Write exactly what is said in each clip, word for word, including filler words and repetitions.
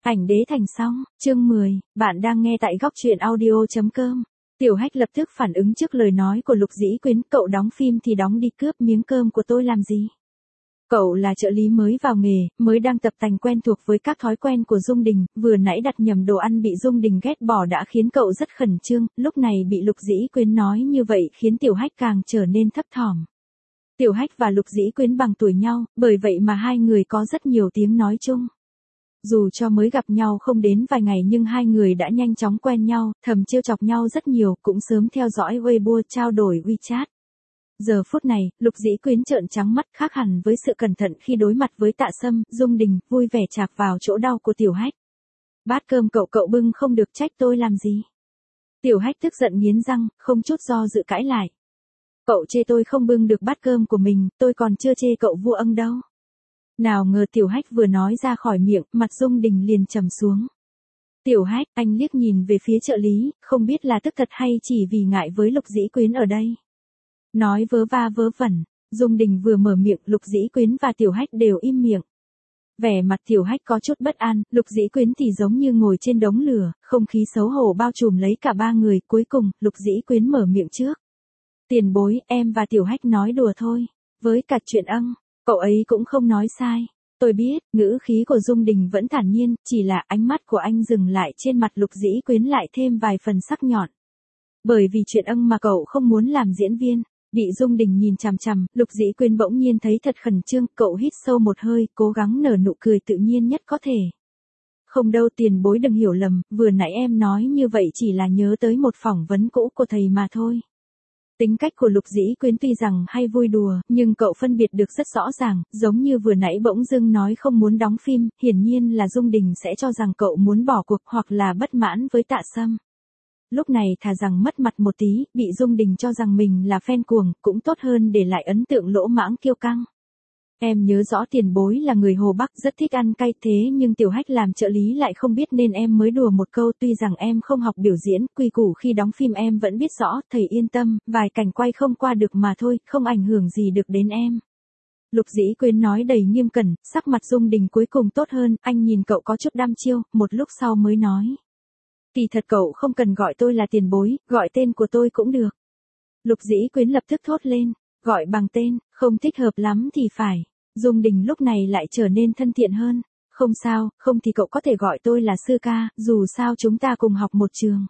Ảnh đế thành xong, chương mười, bạn đang nghe tại góc truyện audio chấm com. Tiểu Hách lập tức phản ứng trước lời nói của Lục Dĩ Quyến, cậu đóng phim thì đóng đi, cướp miếng cơm của tôi làm gì? Cậu là trợ lý mới vào nghề, mới đang tập tành quen thuộc với các thói quen của Dung Đình, vừa nãy đặt nhầm đồ ăn bị Dung Đình ghét bỏ đã khiến cậu rất khẩn trương, lúc này bị Lục Dĩ Quyến nói như vậy khiến Tiểu Hách càng trở nên thấp thỏm. Tiểu Hách và Lục Dĩ Quyến bằng tuổi nhau, bởi vậy mà hai người có rất nhiều tiếng nói chung. Dù cho mới gặp nhau không đến vài ngày nhưng hai người đã nhanh chóng quen nhau, thầm trêu chọc nhau rất nhiều, cũng sớm theo dõi Weibo trao đổi WeChat. Giờ phút này, Lục Dĩ Quyến trợn trắng mắt, khác hẳn với sự cẩn thận khi đối mặt với Tạ Sâm, Dung Đình, vui vẻ chạc vào chỗ đau của Tiểu Hách. Bát cơm cậu cậu bưng không được, trách tôi làm gì? Tiểu Hách tức giận nghiến răng, không chút do dự cãi lại. Cậu chê tôi không bưng được bát cơm của mình, tôi còn chưa chê cậu vua âng đâu. Nào ngờ Tiểu Hách vừa nói ra khỏi miệng, mặt Dung Đình liền trầm xuống. Tiểu Hách, anh liếc nhìn về phía trợ lý, không biết là tức thật hay chỉ vì ngại với Lục Dĩ Quyến ở đây. Nói vớ va vớ vẩn, Dung Đình vừa mở miệng, Lục Dĩ Quyến và Tiểu Hách đều im miệng. Vẻ mặt Tiểu Hách có chút bất an, Lục Dĩ Quyến thì giống như ngồi trên đống lửa, không khí xấu hổ bao trùm lấy cả ba người, cuối cùng, Lục Dĩ Quyến mở miệng trước. Tiền bối, em và Tiểu Hách nói đùa thôi, với cả chuyện âng. Cậu ấy cũng không nói sai. Tôi biết, ngữ khí của Dung Đình vẫn thản nhiên, chỉ là ánh mắt của anh dừng lại trên mặt Lục Dĩ Quyến lại thêm vài phần sắc nhọn. Bởi vì chuyện âng mà cậu không muốn làm diễn viên. Bị Dung Đình nhìn chằm chằm, Lục Dĩ Quyến bỗng nhiên thấy thật khẩn trương, cậu hít sâu một hơi, cố gắng nở nụ cười tự nhiên nhất có thể. Không đâu, tiền bối đừng hiểu lầm, vừa nãy em nói như vậy chỉ là nhớ tới một phỏng vấn cũ của thầy mà thôi. Tính cách của Lục Dĩ Quyến tuy rằng hay vui đùa, nhưng cậu phân biệt được rất rõ ràng, giống như vừa nãy bỗng dưng nói không muốn đóng phim, hiển nhiên là Dung Đình sẽ cho rằng cậu muốn bỏ cuộc hoặc là bất mãn với Tạ Sâm. Lúc này thà rằng mất mặt một tí, bị Dung Đình cho rằng mình là fan cuồng, cũng tốt hơn để lại ấn tượng lỗ mãng kiêu căng. Em nhớ rõ tiền bối là người Hồ Bắc rất thích ăn cay, thế nhưng Tiểu Hách làm trợ lý lại không biết nên em mới đùa một câu, tuy rằng em không học biểu diễn, quy củ khi đóng phim em vẫn biết rõ, thầy yên tâm, vài cảnh quay không qua được mà thôi, không ảnh hưởng gì được đến em. Lục Dĩ Quyến nói đầy nghiêm cẩn, sắc mặt Dung Đình cuối cùng tốt hơn, anh nhìn cậu có chút đăm chiêu, một lúc sau mới nói. Thì thật cậu không cần gọi tôi là tiền bối, gọi tên của tôi cũng được. Lục Dĩ Quyến lập tức thốt lên, gọi bằng tên, không thích hợp lắm thì phải. Dung Đình lúc này lại trở nên thân thiện hơn. Không sao, không thì cậu có thể gọi tôi là sư ca, dù sao chúng ta cùng học một trường.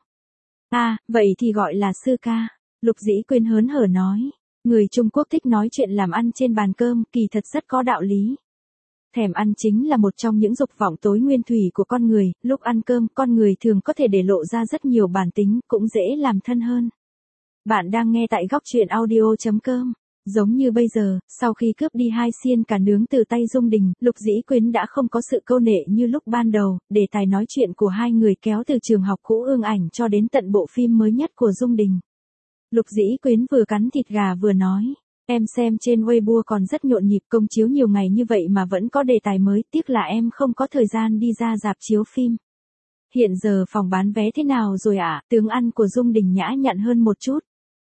À, vậy thì gọi là sư ca. Lục Dĩ Quyến hớn hở nói. Người Trung Quốc thích nói chuyện làm ăn trên bàn cơm, kỳ thật rất có đạo lý. Thèm ăn chính là một trong những dục vọng tối nguyên thủy của con người, lúc ăn cơm, con người thường có thể để lộ ra rất nhiều bản tính, cũng dễ làm thân hơn. Bạn đang nghe tại góc truyện audio chấm com. Giống như bây giờ, sau khi cướp đi hai xiên cà nướng từ tay Dung Đình, Lục Dĩ Quyến đã không có sự câu nệ như lúc ban đầu, đề tài nói chuyện của hai người kéo từ trường học cũ ương ảnh cho đến tận bộ phim mới nhất của Dung Đình. Lục Dĩ Quyến vừa cắn thịt gà vừa nói. Em xem trên Weibo còn rất nhộn nhịp, công chiếu nhiều ngày như vậy mà vẫn có đề tài mới, tiếc là em không có thời gian đi ra rạp chiếu phim. Hiện giờ phòng bán vé thế nào rồi ạ? À? Tướng ăn của Dung Đình nhã nhặn hơn một chút.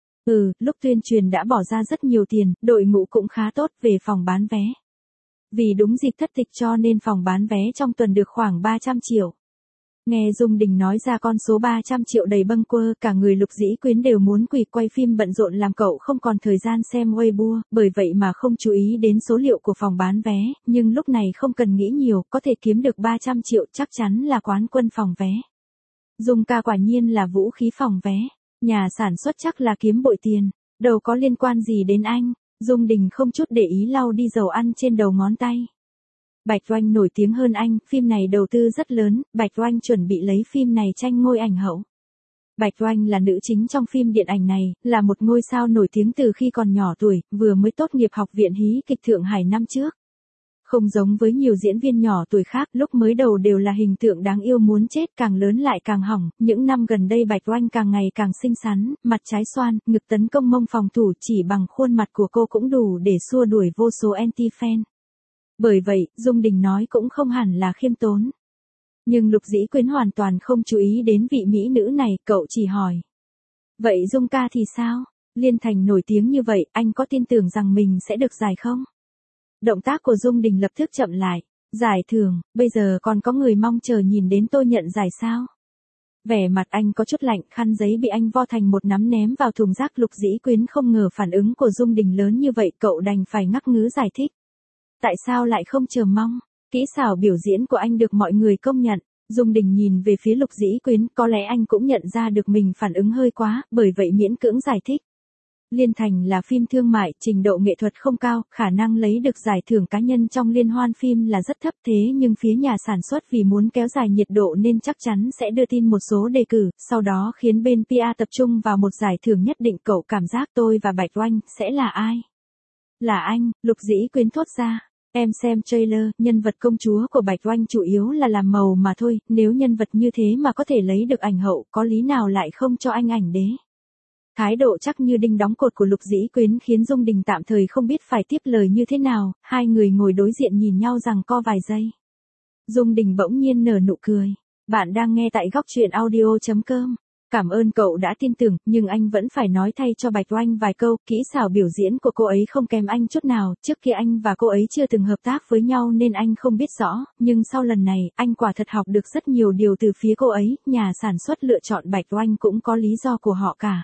Ừ, lúc tuyên truyền đã bỏ ra rất nhiều tiền, đội ngũ cũng khá tốt về phòng bán vé. Vì đúng dịp thất tịch cho nên phòng bán vé trong tuần được khoảng ba trăm triệu. Nghe Dung Đình nói ra con số ba trăm triệu đầy bâng quơ, cả người Lục Dĩ Quyến đều muốn quỳ quay phim bận rộn làm cậu không còn thời gian xem Weibo, bởi vậy mà không chú ý đến số liệu của phòng bán vé, nhưng lúc này không cần nghĩ nhiều, có thể kiếm được ba trăm triệu chắc chắn là quán quân phòng vé. Dung ca quả nhiên là vũ khí phòng vé, nhà sản xuất chắc là kiếm bội tiền, đâu có liên quan gì đến anh. Dung Đình không chút để ý lau đi dầu ăn trên đầu ngón tay. Bạch Oanh nổi tiếng hơn anh, phim này đầu tư rất lớn, Bạch Oanh chuẩn bị lấy phim này tranh ngôi ảnh hậu. Bạch Oanh là nữ chính trong phim điện ảnh này, là một ngôi sao nổi tiếng từ khi còn nhỏ tuổi, vừa mới tốt nghiệp học viện hí kịch Thượng Hải năm trước. Không giống với nhiều diễn viên nhỏ tuổi khác, lúc mới đầu đều là hình tượng đáng yêu muốn chết, càng lớn lại càng hỏng, những năm gần đây Bạch Oanh càng ngày càng xinh xắn, mặt trái xoan, ngực tấn công mông phòng thủ, chỉ bằng khuôn mặt của cô cũng đủ để xua đuổi vô số anti-fan. Bởi vậy, Dung Đình nói cũng không hẳn là khiêm tốn. Nhưng Lục Dĩ Quyến hoàn toàn không chú ý đến vị mỹ nữ này, cậu chỉ hỏi. Vậy Dung ca thì sao? Liên Thành nổi tiếng như vậy, anh có tin tưởng rằng mình sẽ được giải không? Động tác của Dung Đình lập tức chậm lại. Giải thưởng, bây giờ còn có người mong chờ nhìn đến tôi nhận giải sao? Vẻ mặt anh có chút lạnh, khăn giấy bị anh vo thành một nắm ném vào thùng rác. Lục Dĩ Quyến không ngờ phản ứng của Dung Đình lớn như vậy, cậu đành phải ngắc ngứ giải thích. Tại sao lại không chờ mong? Kỹ xảo biểu diễn của anh được mọi người công nhận. Dung Đình nhìn về phía Lục Dĩ Quyến, có lẽ anh cũng nhận ra được mình phản ứng hơi quá, bởi vậy miễn cưỡng giải thích. Liên Thành là phim thương mại, trình độ nghệ thuật không cao, khả năng lấy được giải thưởng cá nhân trong liên hoan phim là rất thấp, thế nhưng phía nhà sản xuất vì muốn kéo dài nhiệt độ nên chắc chắn sẽ đưa tin một số đề cử, sau đó khiến bên pê e tập trung vào một giải thưởng nhất định. Cậu cảm giác tôi và Bạch Oanh sẽ là ai? Là anh, Lục Dĩ Quyến thốt ra. Em xem trailer, nhân vật công chúa của Bạch Oanh chủ yếu là làm màu mà thôi, nếu nhân vật như thế mà có thể lấy được ảnh hậu, có lý nào lại không cho anh ảnh đế? Thái độ chắc như đinh đóng cột của Lục Dĩ Quyến khiến Dung Đình tạm thời không biết phải tiếp lời như thế nào, hai người ngồi đối diện nhìn nhau giằng co vài giây. Dung Đình bỗng nhiên nở nụ cười. Bạn đang nghe tại góc truyện audio chấm com. Cảm ơn cậu đã tin tưởng, nhưng anh vẫn phải nói thay cho Bạch Oanh vài câu, kỹ xảo biểu diễn của cô ấy không kém anh chút nào, trước kia anh và cô ấy chưa từng hợp tác với nhau nên anh không biết rõ, nhưng sau lần này, anh quả thật học được rất nhiều điều từ phía cô ấy, nhà sản xuất lựa chọn Bạch Oanh cũng có lý do của họ cả.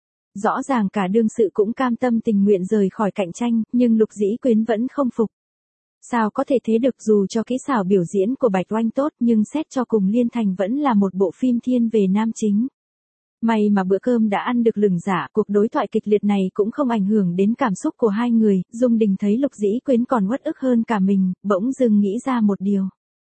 Rõ ràng cả đương sự cũng cam tâm tình nguyện rời khỏi cạnh tranh, nhưng Lục Dĩ Quyến vẫn không phục. Sao có thể thế được, dù cho kỹ xảo biểu diễn của Bạch Oanh tốt nhưng xét cho cùng Liên Thành vẫn là một bộ phim thiên về nam chính. May mà bữa cơm đã ăn được lừng dạ, cuộc đối thoại kịch liệt này cũng không ảnh hưởng đến cảm xúc của hai người. Dung Đình thấy Lục Dĩ Quyến còn uất ức hơn cả mình, bỗng dưng nghĩ ra một điều.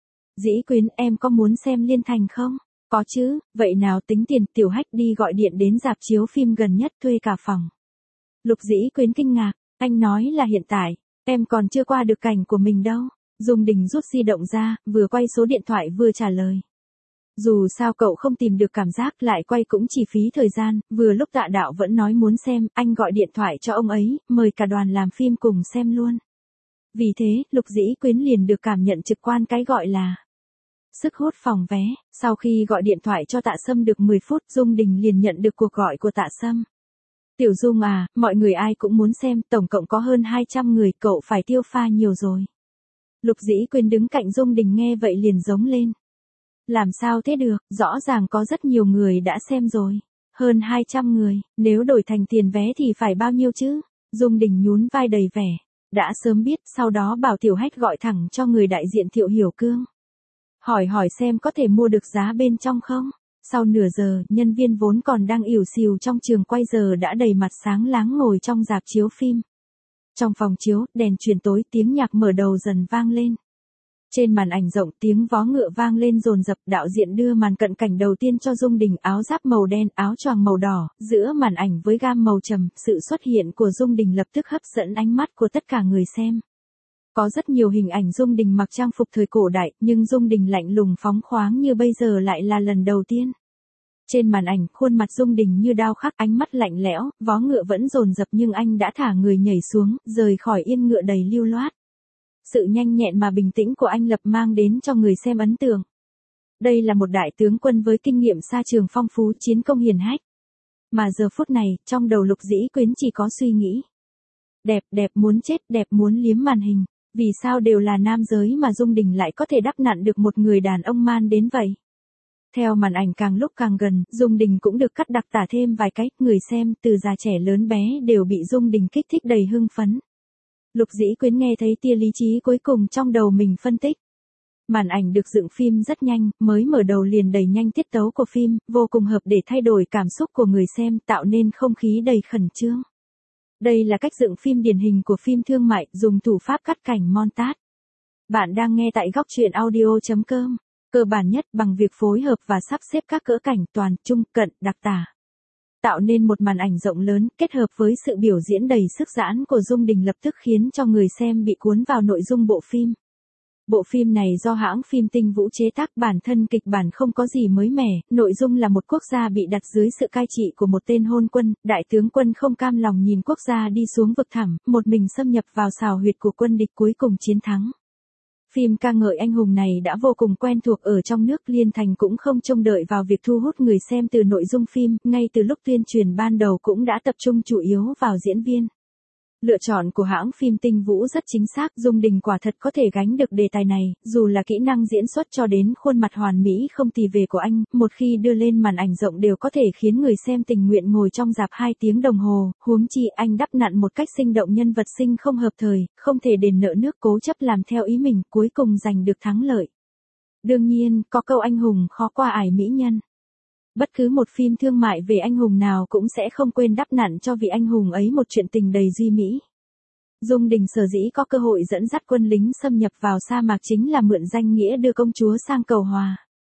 Dĩ Quyến, em có muốn xem Liên Thành không? Có chứ, vậy nào tính tiền. Tiểu Hách đi gọi điện đến rạp chiếu phim gần nhất thuê cả phòng. Lục Dĩ Quyến kinh ngạc, anh nói là hiện tại, em còn chưa qua được cảnh của mình đâu. Dung Đình rút di động ra, vừa quay số điện thoại vừa trả lời. Dù sao cậu không tìm được cảm giác lại quay cũng chỉ phí thời gian, vừa lúc Tạ Đạo vẫn nói muốn xem, anh gọi điện thoại cho ông ấy, mời cả đoàn làm phim cùng xem luôn. Vì thế, Lục Dĩ Quyến liền được cảm nhận trực quan cái gọi là sức hút phòng vé. Sau khi gọi điện thoại cho Tạ Sâm được mười phút, Dung Đình liền nhận được cuộc gọi của Tạ Sâm. Tiểu Dung à, mọi người ai cũng muốn xem, tổng cộng có hơn hai trăm người, cậu phải tiêu pha nhiều rồi. Lục Dĩ Quyến đứng cạnh Dung Đình nghe vậy liền giống lên. Làm sao thế được, rõ ràng có rất nhiều người đã xem rồi. Hơn hai trăm người, nếu đổi thành tiền vé thì phải bao nhiêu chứ? Dung Đình nhún vai đầy vẻ. Đã sớm biết, sau đó bảo Tiểu Hách gọi thẳng cho người đại diện Thiệu Hiểu Cương. Hỏi hỏi xem có thể mua được giá bên trong không? Sau nửa giờ, nhân viên vốn còn đang ỉu xìu trong trường quay giờ đã đầy mặt sáng láng ngồi trong rạp chiếu phim. Trong phòng chiếu, đèn chuyển tối, tiếng nhạc mở đầu dần vang lên. Trên màn ảnh rộng, tiếng vó ngựa vang lên dồn dập, đạo diễn đưa màn cận cảnh đầu tiên cho Dung Đình, áo giáp màu đen, áo choàng màu đỏ, giữa màn ảnh với gam màu trầm, sự xuất hiện của Dung Đình lập tức hấp dẫn ánh mắt của tất cả người xem. Có rất nhiều hình ảnh Dung Đình mặc trang phục thời cổ đại, nhưng Dung Đình lạnh lùng phóng khoáng như bây giờ lại là lần đầu tiên. Trên màn ảnh, khuôn mặt Dung Đình như đao khắc, ánh mắt lạnh lẽo, vó ngựa vẫn dồn dập nhưng anh đã thả người nhảy xuống, rời khỏi yên ngựa đầy lưu loát. Sự nhanh nhẹn mà bình tĩnh của anh lập mang đến cho người xem ấn tượng. Đây là một đại tướng quân với kinh nghiệm xa trường phong phú, chiến công hiển hách. Mà giờ phút này, trong đầu Lục Dĩ Quyến chỉ có suy nghĩ. Đẹp, đẹp muốn chết, đẹp muốn liếm màn hình. Vì sao đều là nam giới mà Dung Đình lại có thể đắp nặn được một người đàn ông man đến vậy? Theo màn ảnh càng lúc càng gần, Dung Đình cũng được cắt đặc tả thêm vài cái, người xem, từ già trẻ lớn bé đều bị Dung Đình kích thích đầy hưng phấn. Lục Dĩ Quyến nghe thấy tia lý trí cuối cùng trong đầu mình phân tích. Màn ảnh được dựng phim rất nhanh, mới mở đầu liền đẩy nhanh tiết tấu của phim, vô cùng hợp để thay đổi cảm xúc của người xem, tạo nên không khí đầy khẩn trương. Đây là cách dựng phim điển hình của phim thương mại, dùng thủ pháp cắt cảnh montage. Bạn đang nghe tại góc truyện audio chấm com. Cơ bản nhất bằng việc phối hợp và sắp xếp các cỡ cảnh toàn, trung, cận, đặc tả. Tạo nên một màn ảnh rộng lớn, kết hợp với sự biểu diễn đầy sức giãn của Dung Đình lập tức khiến cho người xem bị cuốn vào nội dung bộ phim. Bộ phim này do hãng phim Tinh Vũ chế tác, bản thân kịch bản không có gì mới mẻ, nội dung là một quốc gia bị đặt dưới sự cai trị của một tên hôn quân, đại tướng quân không cam lòng nhìn quốc gia đi xuống vực thẳm, một mình xâm nhập vào xào huyệt của quân địch cuối cùng chiến thắng. Phim ca ngợi anh hùng này đã vô cùng quen thuộc ở trong nước, Liên Thành cũng không trông đợi vào việc thu hút người xem từ nội dung phim, ngay từ lúc tuyên truyền ban đầu cũng đã tập trung chủ yếu vào diễn viên. Lựa chọn của hãng phim Tinh Vũ rất chính xác, Dung Đình quả thật có thể gánh được đề tài này, dù là kỹ năng diễn xuất cho đến khuôn mặt hoàn mỹ không tì vết của anh, một khi đưa lên màn ảnh rộng đều có thể khiến người xem tình nguyện ngồi trong rạp hai tiếng đồng hồ, huống chi anh đắp nặn một cách sinh động nhân vật sinh không hợp thời, không thể đền nợ nước cố chấp làm theo ý mình, cuối cùng giành được thắng lợi. Đương nhiên, có câu anh hùng khó qua ải mỹ nhân. Bất cứ một phim thương mại về anh hùng nào cũng sẽ không quên đắp nặn cho vị anh hùng ấy một chuyện tình đầy duy mỹ. Dung Đình sở dĩ có cơ hội dẫn dắt quân lính xâm nhập vào sa mạc chính là mượn danh nghĩa đưa công chúa sang cầu hòa.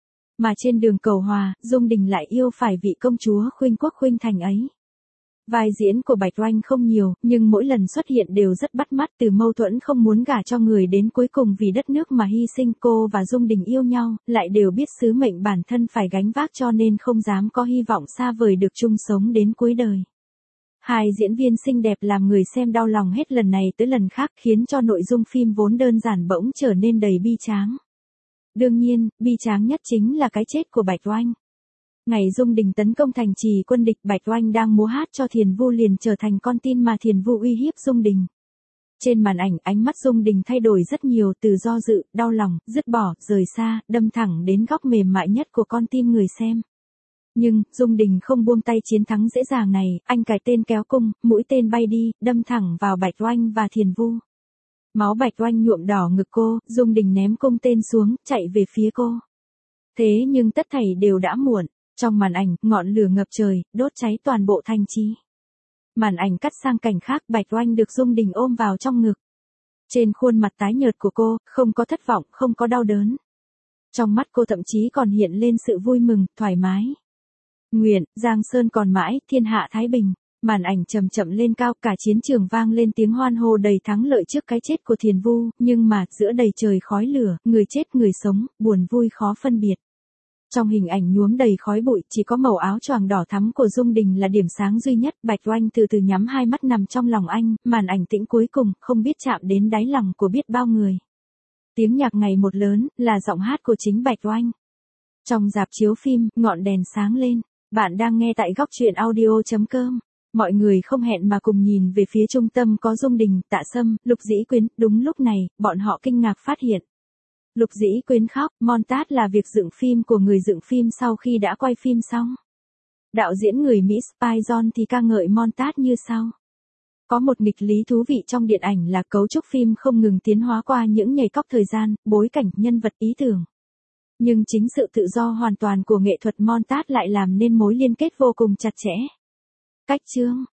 Mà trên đường cầu hòa, Dung Đình lại yêu phải vị công chúa khuynh quốc khuynh thành ấy. Vai diễn của Bạch Oanh không nhiều, nhưng mỗi lần xuất hiện đều rất bắt mắt, từ mâu thuẫn không muốn gả cho người đến cuối cùng vì đất nước mà hy sinh. Cô và Dung Đình yêu nhau, lại đều biết sứ mệnh bản thân phải gánh vác cho nên không dám có hy vọng xa vời được chung sống đến cuối đời. Hai diễn viên xinh đẹp làm người xem đau lòng hết lần này tới lần khác, khiến cho nội dung phim vốn đơn giản bỗng trở nên đầy bi tráng. Đương nhiên, bi tráng nhất chính là cái chết của Bạch Oanh. Ngày Dung Đình tấn công thành trì quân địch, Bạch Oanh đang múa hát cho Thiền Vu liền trở thành con tin mà Thiền Vu uy hiếp Dung Đình. Trên màn ảnh, ánh mắt Dung Đình thay đổi rất nhiều, từ do dự, đau lòng, dứt bỏ, rời xa, đâm thẳng đến góc mềm mại nhất của con tim người xem. Nhưng, Dung Đình không buông tay chiến thắng dễ dàng này, anh cài tên kéo cung, mũi tên bay đi, đâm thẳng vào Bạch Oanh và Thiền Vu. Máu Bạch Oanh nhuộm đỏ ngực cô, Dung Đình ném cung tên xuống, chạy về phía cô. Thế nhưng tất thảy đều đã muộn. Trong màn ảnh, ngọn lửa ngập trời, đốt cháy toàn bộ thành trì. Màn ảnh cắt sang cảnh khác, Bạch Oanh được Dung Đình ôm vào trong ngực. Trên khuôn mặt tái nhợt của cô, không có thất vọng, không có đau đớn. Trong mắt cô thậm chí còn hiện lên sự vui mừng, thoải mái. Nguyện, Giang Sơn còn mãi, thiên hạ thái bình. Màn ảnh chậm chậm lên cao, cả chiến trường vang lên tiếng hoan hô đầy thắng lợi trước cái chết của Thiền Vu, nhưng mà, giữa đầy trời khói lửa, người chết người sống, buồn vui khó phân biệt. Trong hình ảnh nhuốm đầy khói bụi, chỉ có màu áo choàng đỏ thắm của Dung Đình là điểm sáng duy nhất. Bạch Oanh từ từ nhắm hai mắt nằm trong lòng anh, màn ảnh tĩnh cuối cùng, không biết chạm đến đáy lòng của biết bao người. Tiếng nhạc ngày một lớn, là giọng hát của chính Bạch Oanh. Trong rạp chiếu phim, ngọn đèn sáng lên. Bạn đang nghe tại góc truyện audio chấm com. Mọi người không hẹn mà cùng nhìn về phía trung tâm có Dung Đình, Tạ Sâm, Lục Dĩ Quyến. Đúng lúc này, bọn họ kinh ngạc phát hiện. Lục Dĩ Quyến khóc, montage là việc dựng phim của người dựng phim sau khi đã quay phim xong. Đạo diễn người Mỹ Spike Jonze thì ca ngợi montage như sau. Có một nghịch lý thú vị trong điện ảnh là cấu trúc phim không ngừng tiến hóa qua những nhảy cóc thời gian, bối cảnh, nhân vật, ý tưởng. Nhưng chính sự tự do hoàn toàn của nghệ thuật montage lại làm nên mối liên kết vô cùng chặt chẽ. Cách chương